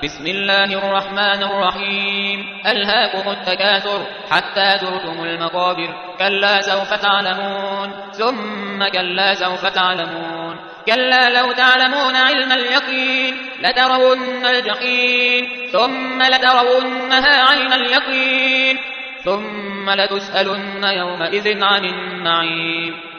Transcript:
بسم الله الرحمن الرحيم ألهاكم التكاثر حتى زرتم المقابر كلا سوف تعلمون ثم كلا سوف تعلمون كلا لو تعلمون علم اليقين لترون الجحيم ثم لترونها عين اليقين ثم لتسألن يومئذ عن النعيم